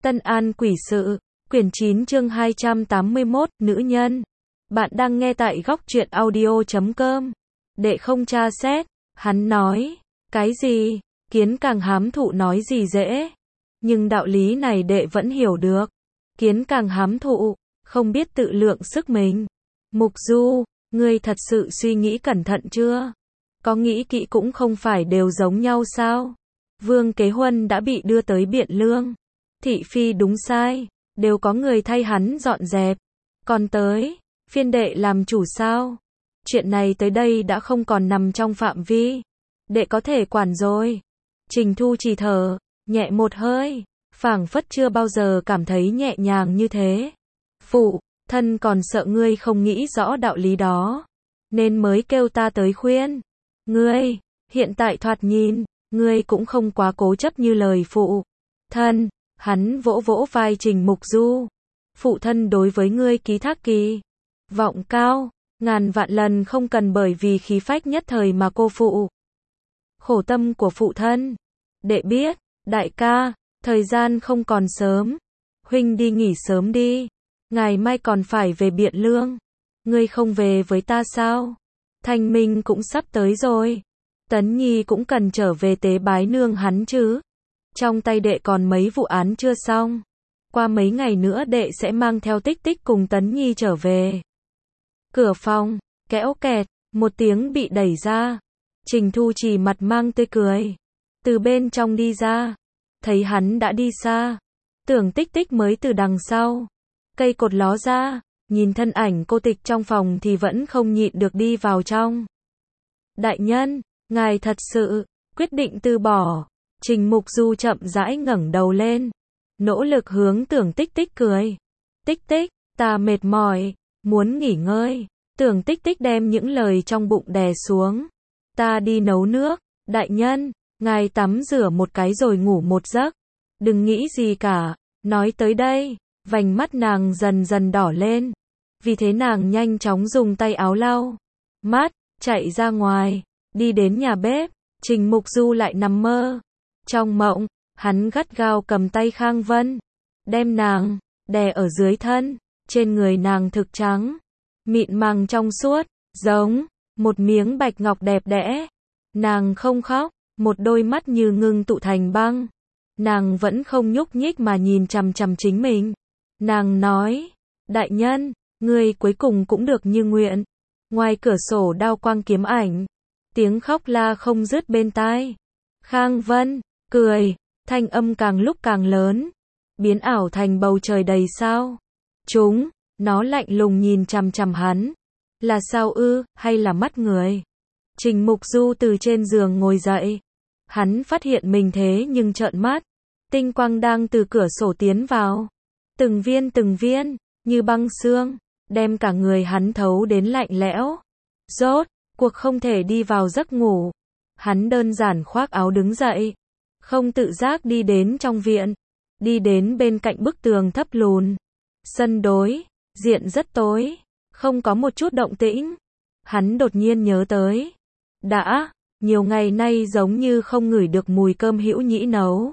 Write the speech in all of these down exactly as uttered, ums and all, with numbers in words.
Tân An quỷ sự, quyển chín chương hai trăm tám mươi mốt, nữ nhân. Bạn đang nghe tại góc truyện audio chấm com. Đệ không tra xét, hắn nói, cái gì, kiến càng hám thụ nói gì dễ. Nhưng đạo lý này đệ vẫn hiểu được. Kiến càng hám thụ, không biết tự lượng sức mình. Mục Du, ngươi thật sự suy nghĩ cẩn thận chưa? Có nghĩ kỹ cũng không phải đều giống nhau sao? Vương Kế Huân đã bị đưa tới Biện Lương. Thị phi đúng sai, đều có người thay hắn dọn dẹp. Còn tới, phiên đệ làm chủ sao? Chuyện này tới đây đã không còn nằm trong phạm vi. Đệ có thể quản rồi. Trình Thu Trì thở, nhẹ một hơi, phảng phất chưa bao giờ cảm thấy nhẹ nhàng như thế. Phụ, thân còn sợ ngươi không nghĩ rõ đạo lý đó, nên mới kêu ta tới khuyên. Ngươi, hiện tại thoạt nhìn, ngươi cũng không quá cố chấp như lời phụ thân. Hắn vỗ vỗ vai Trình Mục Du. Phụ thân đối với ngươi ký thác kỳ vọng cao, ngàn vạn lần không cần bởi vì khí phách nhất thời mà cô phụ khổ tâm của phụ thân. Đệ biết, đại ca, thời gian không còn sớm. Huynh đi nghỉ sớm đi. Ngày mai còn phải về Biện Lương. Ngươi không về với ta sao? Thanh minh cũng sắp tới rồi. Tấn Nhi cũng cần trở về tế bái nương hắn chứ. Trong tay đệ còn mấy vụ án chưa xong. Qua mấy ngày nữa đệ sẽ mang theo Tích Tích cùng Tấn Nhi trở về. Cửa phòng, kéo kẹt, một tiếng bị đẩy ra. Trình Thu Trì mặt mang tươi cười. Từ bên trong đi ra. Thấy hắn đã đi xa. Tưởng Tích Tích mới từ đằng sau. Cây cột ló ra. Nhìn thân ảnh cô tịch trong phòng thì vẫn không nhịn được đi vào trong. Đại nhân, ngài thật sự quyết định từ bỏ. Trình Mục Du chậm rãi ngẩng đầu lên, nỗ lực hướng Tưởng Tích Tích cười. Tích Tích, ta mệt mỏi, muốn nghỉ ngơi. Tưởng Tích Tích đem những lời trong bụng đè xuống. Ta đi nấu nước. Đại nhân, ngài tắm rửa một cái rồi ngủ một giấc. Đừng nghĩ gì cả. Nói tới đây, vành mắt nàng dần dần đỏ lên. Vì thế nàng nhanh chóng dùng tay áo lau mắt, chạy ra ngoài, đi đến nhà bếp. Trình Mục Du lại nằm mơ. Trong mộng, hắn gắt gao cầm tay Khang Vân, đem nàng đè ở dưới thân. Trên người nàng thực trắng, mịn màng trong suốt, giống một miếng bạch ngọc đẹp đẽ. Nàng không khóc, một đôi mắt như ngưng tụ thành băng. Nàng vẫn không nhúc nhích mà nhìn chằm chằm chính mình. Nàng nói, đại nhân, ngươi cuối cùng cũng được như nguyện. Ngoài cửa sổ đao quang kiếm ảnh, tiếng khóc la không dứt bên tai. Khang Vân cười, thanh âm càng lúc càng lớn, biến ảo thành bầu trời đầy sao. Chúng, nó lạnh lùng nhìn chằm chằm hắn. Là sao ư, hay là mắt người? Trình Mục Du từ trên giường ngồi dậy. Hắn phát hiện mình thế nhưng trợn mắt. Tinh quang đang từ cửa sổ tiến vào. Từng viên từng viên, như băng xương, đem cả người hắn thấu đến lạnh lẽo. Rốt cuộc không thể đi vào giấc ngủ. Hắn đơn giản khoác áo đứng dậy. Không tự giác đi đến trong viện. Đi đến bên cạnh bức tường thấp lùn. Sân đối diện rất tối, không có một chút động tĩnh. Hắn đột nhiên nhớ tới. Đã nhiều ngày nay giống như không ngửi được mùi cơm hữu nhĩ nấu.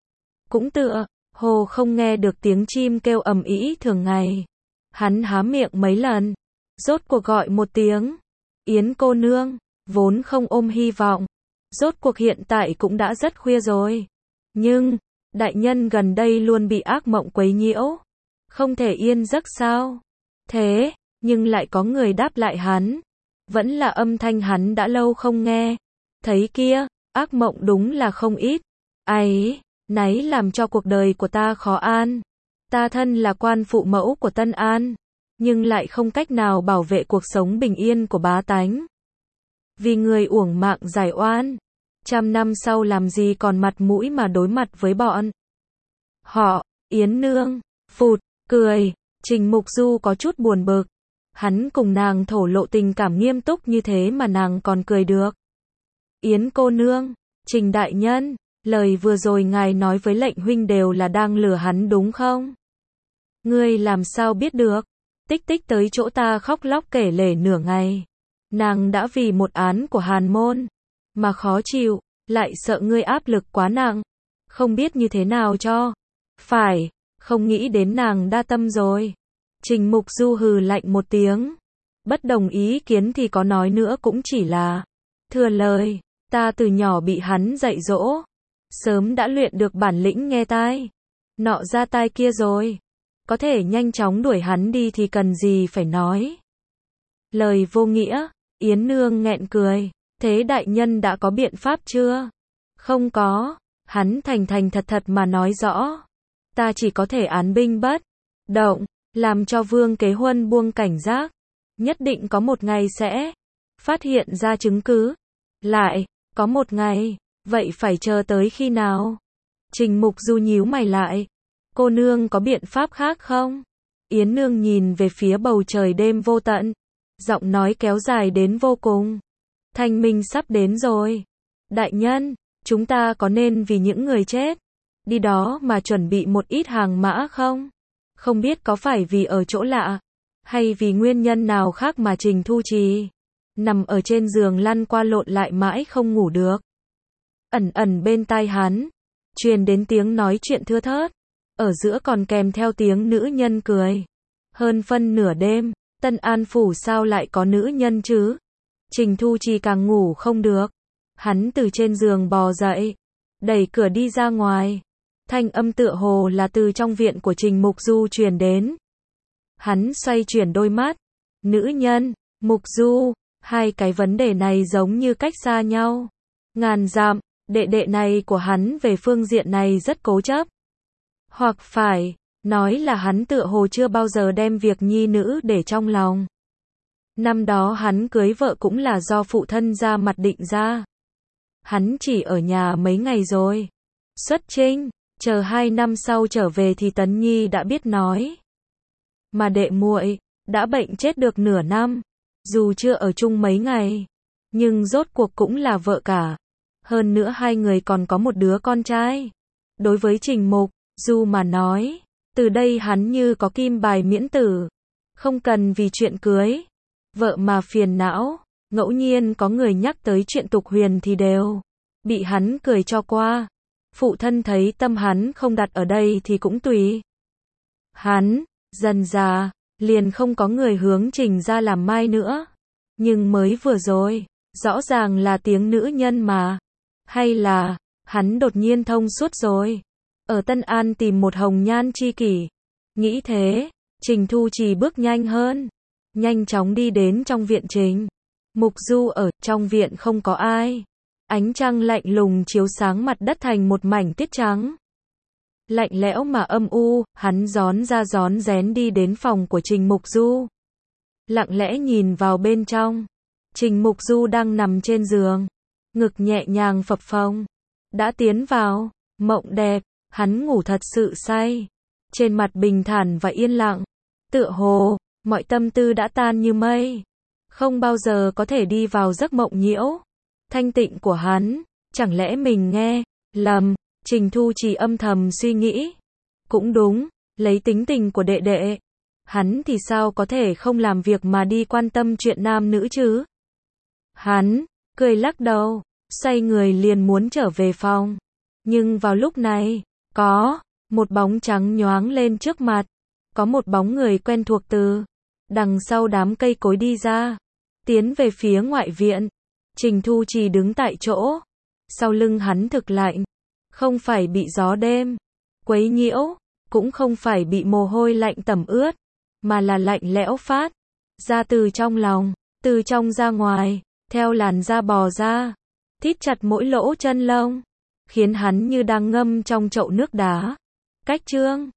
Cũng tựa hồ không nghe được tiếng chim kêu ầm ĩ thường ngày. Hắn há miệng mấy lần, rốt cuộc gọi một tiếng. Yến cô nương, vốn không ôm hy vọng. Rốt cuộc hiện tại cũng đã rất khuya rồi. Nhưng, đại nhân gần đây luôn bị ác mộng quấy nhiễu. Không thể yên giấc sao? Thế, nhưng lại có người đáp lại hắn. Vẫn là âm thanh hắn đã lâu không nghe. Thấy kia, ác mộng đúng là không ít. Ấy, náy làm cho cuộc đời của ta khó an. Ta thân là quan phụ mẫu của Tân An, nhưng lại không cách nào bảo vệ cuộc sống bình yên của bá tánh. Vì người uổng mạng giải oan. Trăm năm sau làm gì còn mặt mũi mà đối mặt với bọn họ. Yến nương, phụt, cười. Trình Mục Du có chút buồn bực. Hắn cùng nàng thổ lộ tình cảm nghiêm túc như thế mà nàng còn cười được. Yến cô nương, Trình đại nhân, lời vừa rồi ngài nói với lệnh huynh đều là đang lừa hắn đúng không? Ngươi làm sao biết được? Tích Tích tới chỗ ta khóc lóc kể lể nửa ngày. Nàng đã vì một án của Hàn Môn mà khó chịu, lại sợ ngươi áp lực quá nặng, không biết như thế nào cho phải. Không nghĩ đến nàng đa tâm rồi. Trình Mục Du hừ lạnh một tiếng. Bất đồng ý kiến thì có nói nữa cũng chỉ là thừa lời. Ta từ nhỏ bị hắn dạy dỗ. Sớm đã luyện được bản lĩnh nghe tai. Nọ ra tai kia rồi. Có thể nhanh chóng đuổi hắn đi thì cần gì phải nói. Lời vô nghĩa. Yến Nương nghẹn cười. Thế đại nhân đã có biện pháp chưa? Không có. Hắn thành thành thật thật mà nói rõ. Ta chỉ có thể án binh bất động. Làm cho Vương Kế Huân buông cảnh giác. Nhất định có một ngày sẽ phát hiện ra chứng cứ. Lại, có một ngày. Vậy phải chờ tới khi nào? Trình Mục Du nhíu mày lại. Cô nương có biện pháp khác không? Yến Nương nhìn về phía bầu trời đêm vô tận. Giọng nói kéo dài đến vô cùng. Thanh minh sắp đến rồi. Đại nhân, chúng ta có nên vì những người chết đi đó mà chuẩn bị một ít hàng mã không? Không biết có phải vì ở chỗ lạ, hay vì nguyên nhân nào khác mà Trình Thu Trì nằm ở trên giường lăn qua lộn lại mãi không ngủ được. Ẩn ẩn bên tai hắn, truyền đến tiếng nói chuyện thưa thớt, ở giữa còn kèm theo tiếng nữ nhân cười. Hơn phân nửa đêm, Tân An Phủ sao lại có nữ nhân chứ? Trình Thu Trì càng ngủ không được. Hắn từ trên giường bò dậy, đẩy cửa đi ra ngoài. Thanh âm tựa hồ là từ trong viện của Trình Mục Du truyền đến. Hắn xoay chuyển đôi mắt. Nữ nhân, Mục Du, hai cái vấn đề này giống như cách xa nhau. Ngàn dặm, đệ đệ này của hắn về phương diện này rất cố chấp. Hoặc phải, nói là hắn tựa hồ chưa bao giờ đem việc nhi nữ để trong lòng. Năm đó hắn cưới vợ cũng là do phụ thân ra mặt định ra. Hắn chỉ ở nhà mấy ngày rồi. Xuất trinh, chờ hai năm sau trở về thì Tấn Nhi đã biết nói. Mà đệ muội đã bệnh chết được nửa năm. Dù chưa ở chung mấy ngày, nhưng rốt cuộc cũng là vợ cả. Hơn nữa hai người còn có một đứa con trai. Đối với Trình Mục Du mà nói, từ đây hắn như có kim bài miễn tử. Không cần vì chuyện cưới vợ mà phiền não. Ngẫu nhiên có người nhắc tới chuyện tục huyền thì đều bị hắn cười cho qua. Phụ thân thấy tâm hắn không đặt ở đây thì cũng tùy. Hắn, dần già, liền không có người hướng Trình ra làm mai nữa. Nhưng mới vừa rồi, rõ ràng là tiếng nữ nhân mà. Hay là, hắn đột nhiên thông suốt rồi. Ở Tân An tìm một hồng nhan chi kỷ. Nghĩ thế, Trình Thu Trì bước nhanh hơn. Nhanh chóng đi đến trong viện Trình Mục Du ở trong viện không có ai. Ánh trăng lạnh lùng chiếu sáng mặt đất thành một mảnh tiết trắng. Lạnh lẽo mà âm u, hắn rón ra rón rén đi đến phòng của Trình Mục Du. Lặng lẽ nhìn vào bên trong. Trình Mục Du đang nằm trên giường. Ngực nhẹ nhàng phập phồng. Đã tiến vào mộng đẹp, hắn ngủ thật sự say. Trên mặt bình thản và yên lặng. Tựa hồ, mọi tâm tư đã tan như mây. Không bao giờ có thể đi vào giấc mộng nhiễu thanh tịnh của hắn. Chẳng lẽ mình nghe lầm? Trình Thu Trì âm thầm suy nghĩ. Cũng đúng, lấy tính tình của đệ đệ, hắn thì sao có thể không làm việc mà đi quan tâm chuyện nam nữ chứ? Hắn cười lắc đầu, xoay người liền muốn trở về phòng. Nhưng vào lúc này, có một bóng trắng nhoáng lên trước mặt. Có một bóng người quen thuộc từ đằng sau đám cây cối đi ra, tiến về phía ngoại viện. Trình Thu Trì đứng tại chỗ, sau lưng hắn thực lạnh, không phải bị gió đêm quấy nhiễu, cũng không phải bị mồ hôi lạnh tẩm ướt, mà là lạnh lẽo phát ra từ trong lòng, từ trong ra ngoài, theo làn da bò ra, thít chặt mỗi lỗ chân lông, khiến hắn như đang ngâm trong chậu nước đá. Cách trương